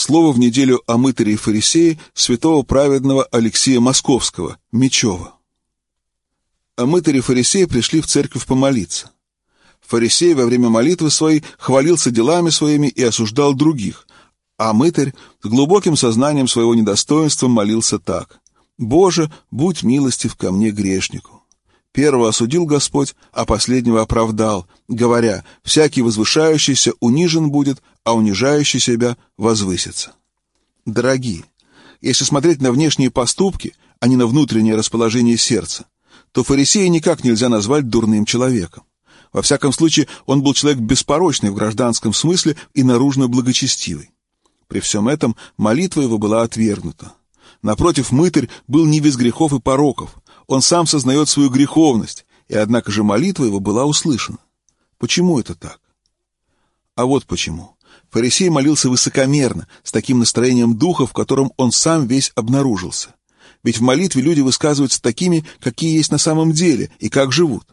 Слово в неделю о мытаре и фарисее святого праведного Алексия Московского, Мечева. Мытарь и фарисей пришли в церковь помолиться. Фарисей во время молитвы своей хвалился делами своими и осуждал других, а мытарь с глубоким сознанием своего недостоинства молился так: «Боже, будь милостив ко мне, грешнику». Первого осудил Господь, а последнего оправдал, говоря: «Всякий возвышающийся унижен будет, а унижающий себя возвысится». Дорогие, если смотреть на внешние поступки, а не на внутреннее расположение сердца, то фарисея никак нельзя назвать дурным человеком. Во всяком случае, он был человек беспорочный в гражданском смысле и наружно благочестивый. При всем этом молитва его была отвергнута. Напротив, мытарь был не без грехов и пороков. Он сам сознает свою греховность, и однако же молитва его была услышана. Почему это так? А вот почему. Фарисей молился высокомерно, с таким настроением духа, в котором он сам весь обнаружился. Ведь в молитве люди высказываются такими, какие есть на самом деле, и как живут.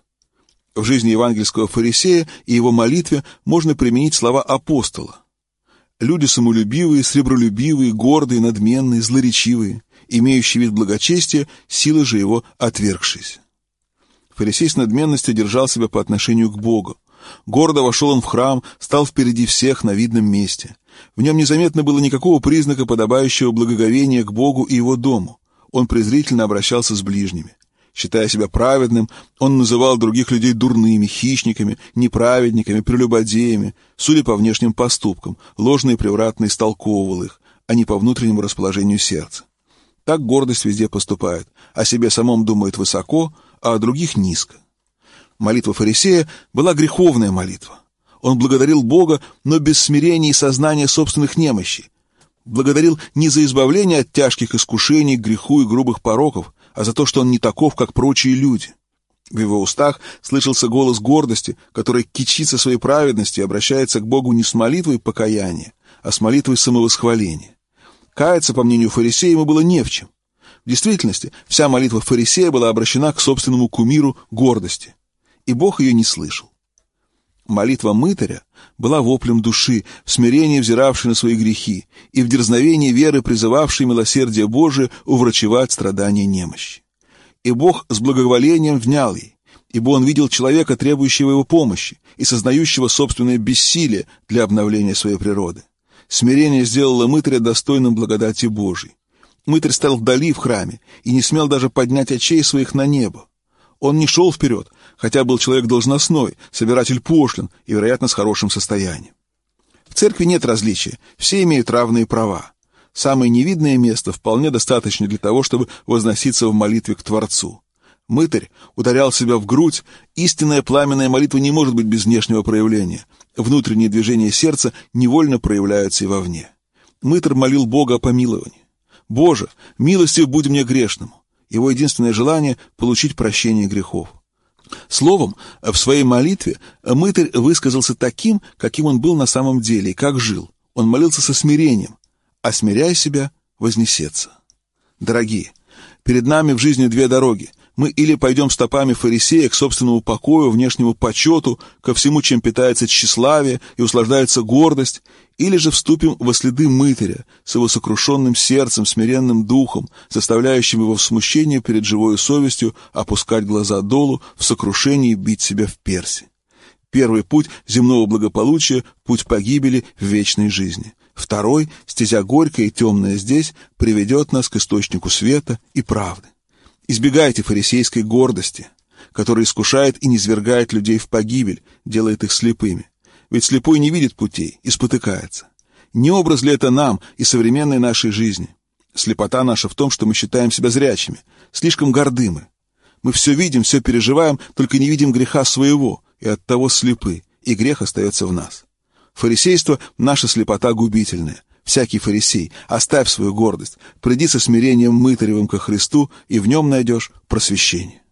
В жизни евангельского фарисея и его молитве можно применить слова апостола. Люди самолюбивые, сребролюбивые, гордые, надменные, злоречивые, имеющие вид благочестия, силы же его отвергшиеся. Фарисей с надменностью держал себя по отношению к Богу. Гордо вошел он в храм, стал впереди всех на видном месте. В нем незаметно было никакого признака подобающего благоговения к Богу и его дому. Он презрительно обращался с ближними. Считая себя праведным, он называл других людей дурными, хищниками, неправедниками, прелюбодеями, судя по внешним поступкам, ложно и превратно истолковывал их, а не по внутреннему расположению сердца. Так гордость везде поступает, о себе самом думает высоко, а о других низко. Молитва фарисея была греховная молитва. Он благодарил Бога, но без смирения и сознания собственных немощей. Благодарил не за избавление от тяжких искушений, греху и грубых пороков, а за то, что он не таков, как прочие люди. В его устах слышался голос гордости, который кичится своей праведностью и обращается к Богу не с молитвой покаяния, а с молитвой самовосхваления. Каяться, по мнению фарисея, ему было не в чем. В действительности, вся молитва фарисея была обращена к собственному кумиру гордости, и Бог ее не слышал. Молитва мытаря была воплем души, в смирении взиравшей на свои грехи и в дерзновении веры призывавшей милосердие Божие уврачевать страдания немощи. И Бог с благоволением внял ей, ибо он видел человека, требующего его помощи и сознающего собственное бессилие для обновления своей природы. Смирение сделало мытаря достойным благодати Божией. Мытарь стоял вдали в храме и не смел даже поднять очей своих на небо. Он не шел вперед, хотя был человек должностной, собиратель пошлин и, вероятно, с хорошим состоянием. В церкви нет различия, все имеют равные права. Самое невидное место вполне достаточно для того, чтобы возноситься в молитве к Творцу. Мытарь ударял себя в грудь, истинная пламенная молитва не может быть без внешнего проявления. Внутренние движения сердца невольно проявляются и вовне. Мытарь молил Бога о помиловании. «Боже, милостив будь мне грешному». Его единственное желание — получить прощение грехов. Словом, в своей молитве мытарь высказался таким, каким он был на самом деле и как жил. Он молился со смирением, а смиряя себя, вознесется. Дорогие, перед нами в жизни две дороги. Мы или пойдем стопами фарисея к собственному покою, внешнему почету, ко всему, чем питается тщеславие и услаждается гордость, или же вступим во следы мытаря с его сокрушенным сердцем, смиренным духом, заставляющим его в смущении перед живою совестью опускать глаза долу, в сокрушении бить себя в перси. Первый путь земного благополучия — путь погибели в вечной жизни. Второй, стезя горькая и темная здесь, приведет нас к источнику света и правды. Избегайте фарисейской гордости, которая искушает и низвергает людей в погибель, делает их слепыми. Ведь слепой не видит путей и спотыкается. Не образ ли это нам и современной нашей жизни? Слепота наша в том, что мы считаем себя зрячими, слишком горды мы. Мы все видим, все переживаем, только не видим греха своего, и оттого слепы, и грех остается в нас. Фарисейство — наша слепота губительная. Всякий фарисей, оставь свою гордость, приди со смирением мытаревым ко Христу, и в нем найдешь просвещение.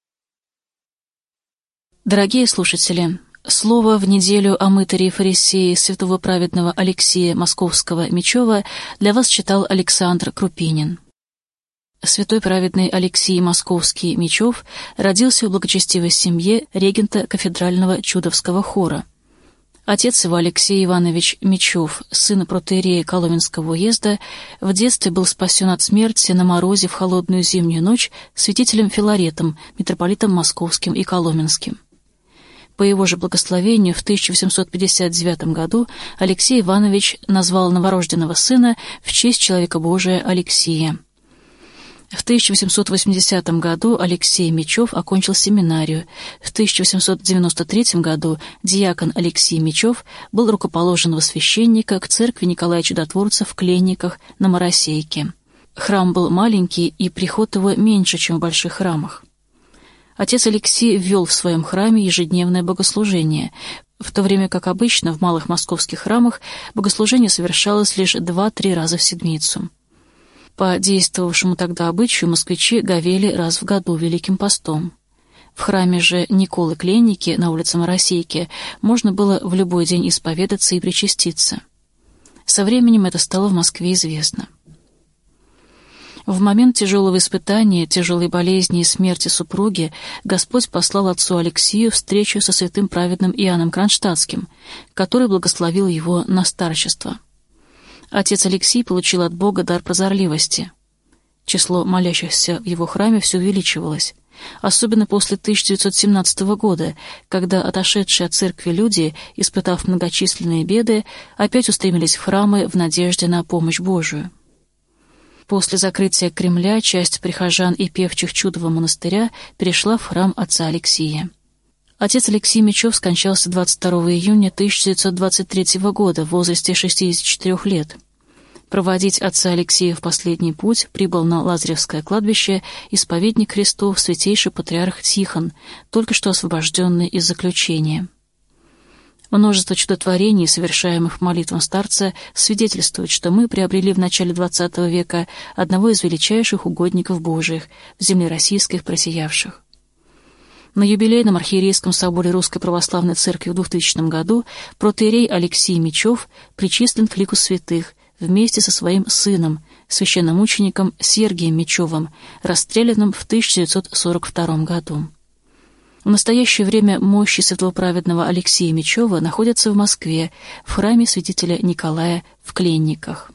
Дорогие слушатели, слово в неделю о мытаре и фарисее святого праведного Алексия Московского Мечева для вас читал Александр Крупинин. Святой праведный Алексий Московский Мечев родился в благочестивой семье регента кафедрального Чудовского хора. Отец его, Алексей Иванович Мечев, сын протоиерея Коломенского уезда, в детстве был спасен от смерти на морозе в холодную зимнюю ночь святителем Филаретом, митрополитом Московским и Коломенским. По его же благословению в 1859 году Алексей Иванович назвал новорожденного сына в честь человека Божия Алексия. В 1880 году Алексей Мечев окончил семинарию. В 1893 году диакон Алексей Мечев был рукоположен во священника к церкви Николая Чудотворца в Кленниках на Моросейке. Храм был маленький, и приход его меньше, чем в больших храмах. Отец Алексей ввел в своем храме ежедневное богослужение, в то время как обычно в малых московских храмах богослужение совершалось лишь 2-3 раза в седмицу. По действовавшему тогда обычаю москвичи говели раз в году Великим постом. В храме же Николы Кленники на улице Моросейки можно было в любой день исповедаться и причаститься. Со временем это стало в Москве известно. В момент тяжелого испытания, тяжелой болезни и смерти супруги Господь послал отцу Алексию встречу со святым праведным Иоанном Кронштадтским, который благословил его на старчество. Отец Алексий получил от Бога дар прозорливости. Число молящихся в его храме все увеличивалось, особенно после 1917 года, когда отошедшие от церкви люди, испытав многочисленные беды, опять устремились в храмы в надежде на помощь Божию. После закрытия Кремля часть прихожан и певчих Чудового монастыря перешла в храм отца Алексия. Отец Алексей Мечев скончался 22 июня 1923 года в возрасте 64 лет. Проводить отца Алексея в последний путь прибыл на Лазаревское кладбище исповедник Христов святейший патриарх Тихон, только что освобожденный из заключения. Множество чудотворений, совершаемых молитвам старца, свидетельствует, что мы приобрели в начале XX века одного из величайших угодников Божиих в земле российской просиявших. На юбилейном архиерейском соборе Русской Православной Церкви в 2000 году протоиерей Алексей Мечев причислен к лику святых вместе со своим сыном, священномучеником Сергием Мечевым, расстрелянным в 1942 году. В настоящее время мощи святого праведного Алексея Мечева находятся в Москве, в храме святителя Николая в Кленниках.